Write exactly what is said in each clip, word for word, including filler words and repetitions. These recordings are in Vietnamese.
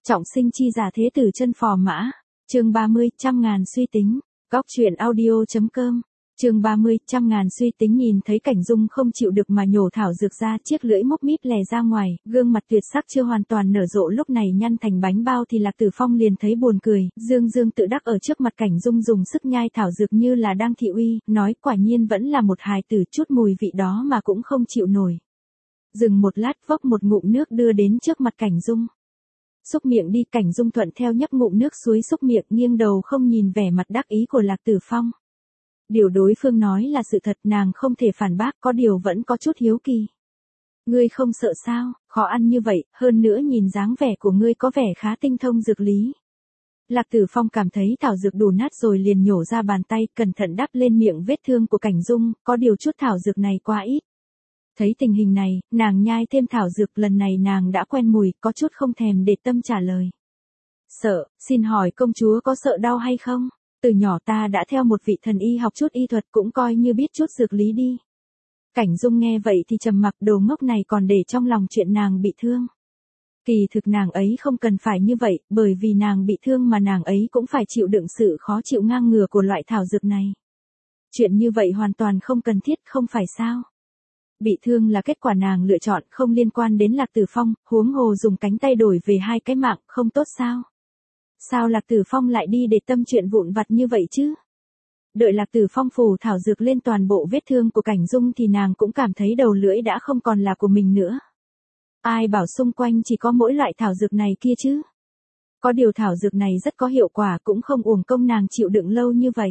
Trọng sinh chi giả thế tử chân phò mã. Chương ba mươi, trăm ngàn suy tính. Góc truyện audio.com. Chương ba mươi, trăm ngàn suy tính. Nhìn thấy Cảnh Dung không chịu được mà nhổ thảo dược ra, chiếc lưỡi mốc míp lè ra ngoài, gương mặt tuyệt sắc chưa hoàn toàn nở rộ lúc này nhăn thành bánh bao thì Lạc Tử Phong liền thấy buồn cười, dương dương tự đắc ở trước mặt Cảnh Dung dùng sức nhai thảo dược như là đang thị uy, nói quả nhiên vẫn là một hài tử, chút mùi vị đó mà cũng không chịu nổi. Dừng một lát, vốc một ngụm nước đưa đến trước mặt Cảnh Dung. Xúc miệng đi. Cảnh Dung thuận theo nhấp ngụm nước suối xúc miệng, nghiêng đầu không nhìn vẻ mặt đắc ý của Lạc Tử Phong. Điều đối phương nói là sự thật, nàng không thể phản bác, có điều vẫn có chút hiếu kỳ. Ngươi không sợ sao, khó ăn như vậy, hơn nữa nhìn dáng vẻ của ngươi có vẻ khá tinh thông dược lý. Lạc Tử Phong cảm thấy thảo dược đủ nát rồi liền nhổ ra bàn tay, cẩn thận đắp lên miệng vết thương của Cảnh Dung, có điều chút thảo dược này quá ít. Thấy tình hình này, nàng nhai thêm thảo dược, lần này nàng đã quen mùi, có chút không thèm để tâm trả lời. Sợ, xin hỏi công chúa có sợ đau hay không? Từ nhỏ ta đã theo một vị thần y học chút y thuật, cũng coi như biết chút dược lý đi. Cảnh Dung nghe vậy thì trầm mặc, đồ ngốc này còn để trong lòng chuyện nàng bị thương. Kỳ thực nàng ấy không cần phải như vậy, bởi vì nàng bị thương mà nàng ấy cũng phải chịu đựng sự khó chịu ngang ngửa của loại thảo dược này. Chuyện như vậy hoàn toàn không cần thiết, không phải sao? Bị thương là kết quả nàng lựa chọn, không liên quan đến Lạc Tử Phong, huống hồ dùng cánh tay đổi về hai cái mạng, không tốt sao? Sao Lạc Tử Phong lại đi để tâm chuyện vụn vặt như vậy chứ? Đợi Lạc Tử Phong phủ thảo dược lên toàn bộ vết thương của Cảnh Dung thì nàng cũng cảm thấy đầu lưỡi đã không còn là của mình nữa. Ai bảo xung quanh chỉ có mỗi loại thảo dược này kia chứ? Có điều thảo dược này rất có hiệu quả, cũng không uổng công nàng chịu đựng lâu như vậy.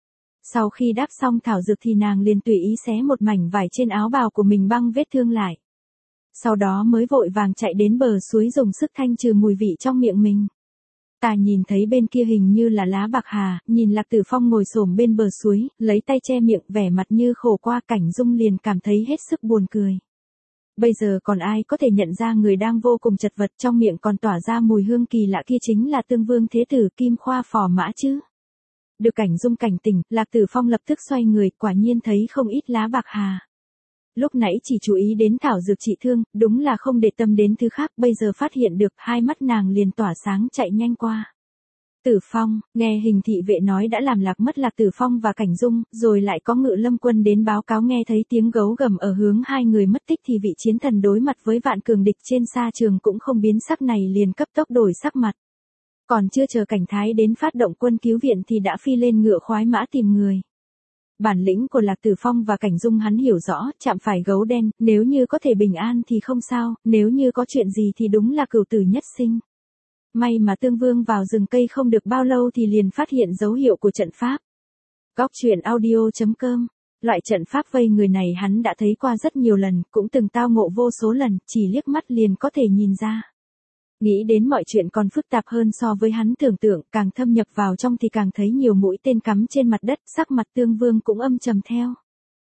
Sau khi đắp xong thảo dược thì nàng liền tùy ý xé một mảnh vải trên áo bào của mình băng vết thương lại. Sau đó mới vội vàng chạy đến bờ suối dùng sức thanh trừ mùi vị trong miệng mình. Ta nhìn thấy bên kia hình như là lá bạc hà, nhìn Lạc Tử Phong ngồi xổm bên bờ suối, lấy tay che miệng, vẻ mặt như khổ qua. Cảnh Dung liền cảm thấy hết sức buồn cười. Bây giờ còn ai có thể nhận ra người đang vô cùng chật vật, trong miệng còn tỏa ra mùi hương kỳ lạ kia chính là Tương Vương Thế Tử Kim Khoa phò mã chứ? Được Cảnh Dung cảnh tỉnh, Lạc Tử Phong lập tức xoay người, quả nhiên thấy không ít lá bạc hà. Lúc nãy chỉ chú ý đến thảo dược trị thương, đúng là không để tâm đến thứ khác, bây giờ phát hiện được, hai mắt nàng liền tỏa sáng chạy nhanh qua. Tử Phong, nghe hình thị vệ nói đã làm lạc mất Lạc Tử Phong và Cảnh Dung, rồi lại có Ngự Lâm quân đến báo cáo, nghe thấy tiếng gấu gầm ở hướng hai người mất tích thì vị chiến thần đối mặt với vạn cường địch trên sa trường cũng không biến sắc này liền cấp tốc đổi sắc mặt. Còn chưa chờ Cảnh Thái đến phát động quân cứu viện thì đã phi lên ngựa khoái mã tìm người. Bản lĩnh của Lạc Tử Phong và Cảnh Dung hắn hiểu rõ, chạm phải gấu đen, nếu như có thể bình an thì không sao, nếu như có chuyện gì thì đúng là cửu tử nhất sinh. May mà Tương Vương vào rừng cây không được bao lâu thì liền phát hiện dấu hiệu của trận pháp. Góc truyện audio.com. Loại trận pháp vây người này hắn đã thấy qua rất nhiều lần, cũng từng tao ngộ vô số lần, chỉ liếc mắt liền có thể nhìn ra. Nghĩ đến mọi chuyện còn phức tạp hơn so với hắn tưởng tượng, càng thâm nhập vào trong thì càng thấy nhiều mũi tên cắm trên mặt đất, sắc mặt Tương Vương cũng âm trầm theo.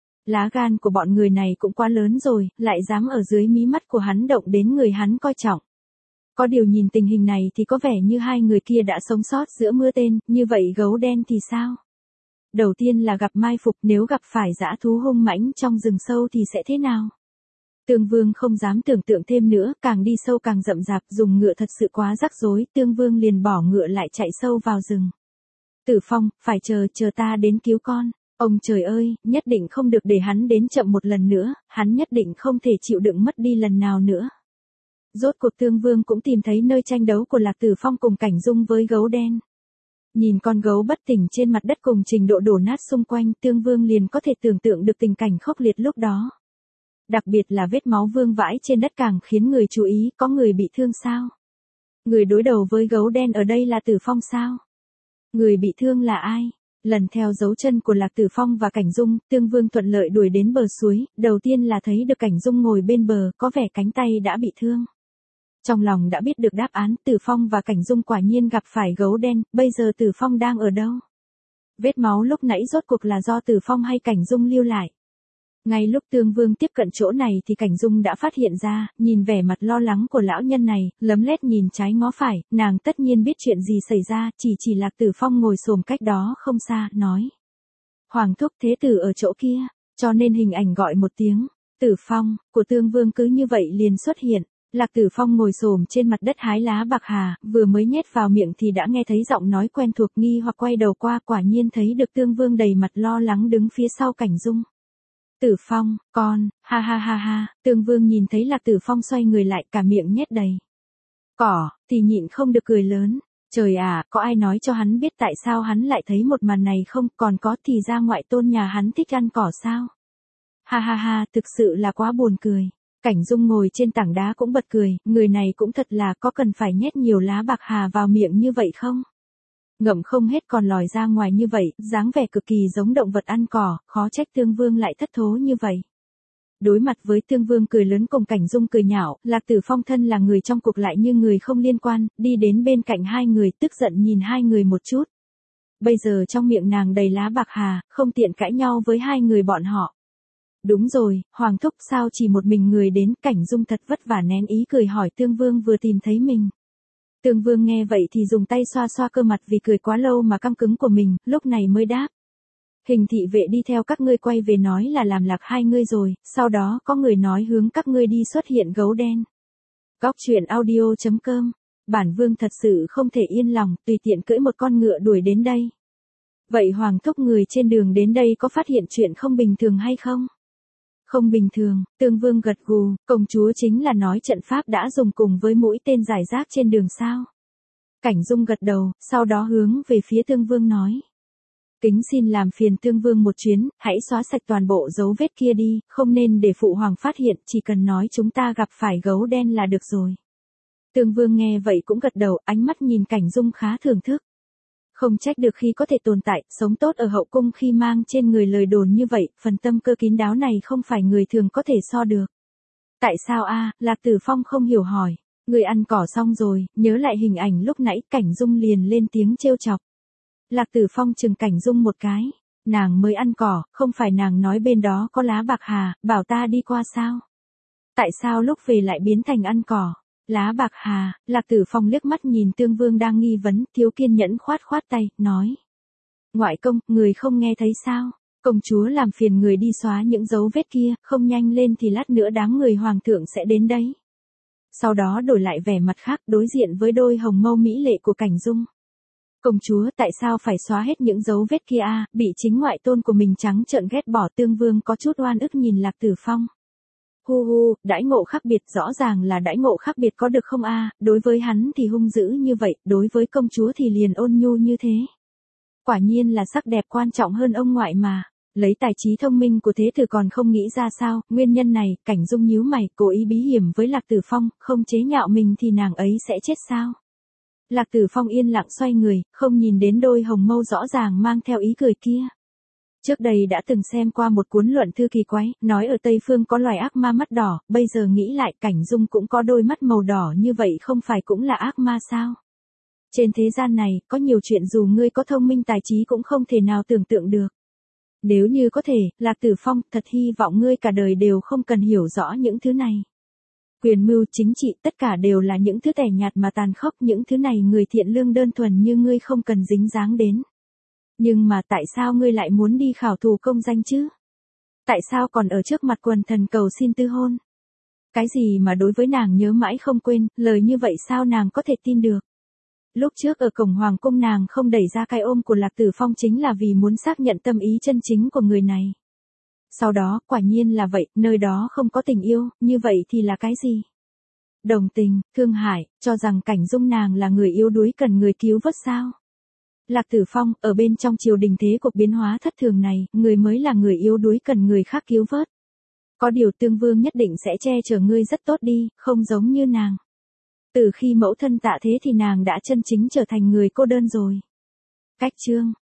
Lá gan của bọn người này cũng quá lớn rồi, lại dám ở dưới mí mắt của hắn động đến người hắn coi trọng. Có điều nhìn tình hình này thì có vẻ như hai người kia đã sống sót giữa mưa tên, như vậy gấu đen thì sao? Đầu tiên là gặp mai phục, nếu gặp phải dã thú hung mãnh trong rừng sâu thì sẽ thế nào? Tương Vương không dám tưởng tượng thêm nữa, càng đi sâu càng rậm rạp, dùng ngựa thật sự quá rắc rối, Tương Vương liền bỏ ngựa lại chạy sâu vào rừng. Tử Phong, phải chờ, chờ ta đến cứu con. Ông trời ơi, nhất định không được để hắn đến chậm một lần nữa, hắn nhất định không thể chịu đựng mất đi lần nào nữa. Rốt cuộc Tương Vương cũng tìm thấy nơi tranh đấu của Lạc Tử Phong cùng Cảnh Dung với gấu đen. Nhìn con gấu bất tỉnh trên mặt đất cùng trình độ đổ nát xung quanh, Tương Vương liền có thể tưởng tượng được tình cảnh khốc liệt lúc đó. Đặc biệt là vết máu vương vãi trên đất càng khiến người chú ý, có người bị thương sao? Người đối đầu với gấu đen ở đây là Tử Phong sao? Người bị thương là ai? Lần theo dấu chân của Lạc Tử Phong và Cảnh Dung, Tương Vương thuận lợi đuổi đến bờ suối, đầu tiên là thấy được Cảnh Dung ngồi bên bờ, có vẻ cánh tay đã bị thương. Trong lòng đã biết được đáp án, Tử Phong và Cảnh Dung quả nhiên gặp phải gấu đen, bây giờ Tử Phong đang ở đâu? Vết máu lúc nãy rốt cuộc là do Tử Phong hay Cảnh Dung lưu lại? Ngay lúc Tương Vương tiếp cận chỗ này thì Cảnh Dung đã phát hiện ra, nhìn vẻ mặt lo lắng của lão nhân này, lấm lét nhìn trái ngó phải, nàng tất nhiên biết chuyện gì xảy ra, chỉ chỉ Lạc Tử Phong ngồi xổm cách đó không xa, nói. Hoàng thúc thế tử ở chỗ kia, cho nên hình ảnh gọi một tiếng, Tử Phong, của Tương Vương cứ như vậy liền xuất hiện. Lạc Tử Phong ngồi xổm trên mặt đất hái lá bạc hà, vừa mới nhét vào miệng thì đã nghe thấy giọng nói quen thuộc, nghi hoặc quay đầu qua, quả nhiên thấy được Tương Vương đầy mặt lo lắng đứng phía sau Cảnh Dung. Tử Phong, con, ha ha ha ha, Tương Vương nhìn thấy Lạc Tử Phong xoay người lại, cả miệng nhét đầy cỏ, thì nhịn không được cười lớn. Trời à, có ai nói cho hắn biết tại sao hắn lại thấy một màn này không, còn có thì ra ngoại tôn nhà hắn thích ăn cỏ sao? Ha ha ha, thực sự là quá buồn cười. Cảnh Dung ngồi trên tảng đá cũng bật cười, người này cũng thật là có cần phải nhét nhiều lá bạc hà vào miệng như vậy không? Ngậm không hết còn lòi ra ngoài như vậy, dáng vẻ cực kỳ giống động vật ăn cỏ, khó trách Tương Vương lại thất thố như vậy. Đối mặt với Tương Vương cười lớn cùng Cảnh Dung cười nhạo, Lạc Tử Phong thân là người trong cuộc lại như người không liên quan, đi đến bên cạnh hai người tức giận nhìn hai người một chút. Bây giờ trong miệng nàng đầy lá bạc hà, không tiện cãi nhau với hai người bọn họ. Đúng rồi, Hoàng thúc sao chỉ một mình người đến, Cảnh Dung thật vất vả nén ý cười hỏi Tương Vương vừa tìm thấy mình. Tương Vương nghe vậy thì dùng tay xoa xoa cơ mặt vì cười quá lâu mà căng cứng của mình, lúc này mới đáp. Hình thị vệ đi theo các ngươi quay về nói là làm lạc hai ngươi rồi, sau đó có người nói hướng các ngươi đi xuất hiện gấu đen. Góc truyện audio chấm com, bản vương thật sự không thể yên lòng, tùy tiện cưỡi một con ngựa đuổi đến đây. Vậy Hoàng thúc người trên đường đến đây có phát hiện chuyện không bình thường hay không? Không bình thường, Tương Vương gật gù, công chúa chính là nói trận pháp đã dùng cùng với mũi tên giải rác trên đường sao. Cảnh Dung gật đầu, sau đó hướng về phía Tương Vương nói. Kính xin làm phiền Tương Vương một chuyến, hãy xóa sạch toàn bộ dấu vết kia đi, không nên để phụ hoàng phát hiện, chỉ cần nói chúng ta gặp phải gấu đen là được rồi. Tương Vương nghe vậy cũng gật đầu, ánh mắt nhìn Cảnh Dung khá thưởng thức. Không trách được khi có thể tồn tại, sống tốt ở hậu cung khi mang trên người lời đồn như vậy, phần tâm cơ kín đáo này không phải người thường có thể so được. Tại sao a? Lạc Tử Phong không hiểu hỏi. Người ăn cỏ xong rồi, nhớ lại hình ảnh lúc nãy, Cảnh Dung liền lên tiếng trêu chọc. Lạc Tử Phong chừng Cảnh Dung một cái. Nàng mới ăn cỏ, không phải nàng nói bên đó có lá bạc hà, bảo ta đi qua sao? Tại sao lúc về lại biến thành ăn cỏ? Lá bạc hà, Lạc Tử Phong liếc mắt nhìn Tương Vương đang nghi vấn, thiếu kiên nhẫn khoát khoát tay, nói. Ngoại công, người không nghe thấy sao? Công chúa làm phiền người đi xóa những dấu vết kia, không nhanh lên thì lát nữa đám người hoàng thượng sẽ đến đấy. Sau đó đổi lại vẻ mặt khác, đối diện với đôi hồng mâu mỹ lệ của Cảnh Dung. Công chúa, tại sao phải xóa hết những dấu vết kia a? Bị chính ngoại tôn của mình trắng trợn ghét bỏ. Tương Vương có chút oan ức nhìn Lạc Tử Phong. Hu hu, đãi ngộ khác biệt, rõ ràng là đãi ngộ khác biệt có được không a? Đối với hắn thì hung dữ như vậy, đối với công chúa thì liền ôn nhu như thế. Quả nhiên là sắc đẹp quan trọng hơn ông ngoại mà. Lấy tài trí thông minh của thế tử còn không nghĩ ra sao, nguyên nhân này, Cảnh Dung nhíu mày, cố ý bí hiểm với Lạc Tử Phong, không chế nhạo mình thì nàng ấy sẽ chết sao? Lạc Tử Phong yên lặng xoay người, không nhìn đến đôi hồng mâu rõ ràng mang theo ý cười kia. Trước đây đã từng xem qua một cuốn luận thư kỳ quái, nói ở Tây Phương có loài ác ma mắt đỏ, bây giờ nghĩ lại Cảnh Dung cũng có đôi mắt màu đỏ như vậy, không phải cũng là ác ma sao? Trên thế gian này, có nhiều chuyện dù ngươi có thông minh tài trí cũng không thể nào tưởng tượng được. Nếu như có thể, Lạc Tử Phong, thật hy vọng ngươi cả đời đều không cần hiểu rõ những thứ này. Quyền mưu chính trị tất cả đều là những thứ tẻ nhạt mà tàn khốc, những thứ này người thiện lương đơn thuần như ngươi không cần dính dáng đến. Nhưng mà tại sao ngươi lại muốn đi khảo thù công danh chứ? Tại sao còn ở trước mặt quần thần cầu xin tư hôn? Cái gì mà đối với nàng nhớ mãi không quên, lời như vậy sao nàng có thể tin được? Lúc trước ở cổng hoàng cung nàng không đẩy ra cái ôm của Lạc Tử Phong chính là vì muốn xác nhận tâm ý chân chính của người này. Sau đó, quả nhiên là vậy, nơi đó không có tình yêu, như vậy thì là cái gì? Đồng tình, thương hại, cho rằng Cảnh Dung nàng là người yếu đuối cần người cứu vớt sao? Lạc Tử Phong, ở bên trong triều đình thế cuộc biến hóa thất thường này, người mới là người yếu đuối cần người khác cứu vớt. Có điều Tương Vương nhất định sẽ che chở ngươi rất tốt đi, không giống như nàng. Từ khi mẫu thân tạ thế thì nàng đã chân chính trở thành người cô đơn rồi. Cách chương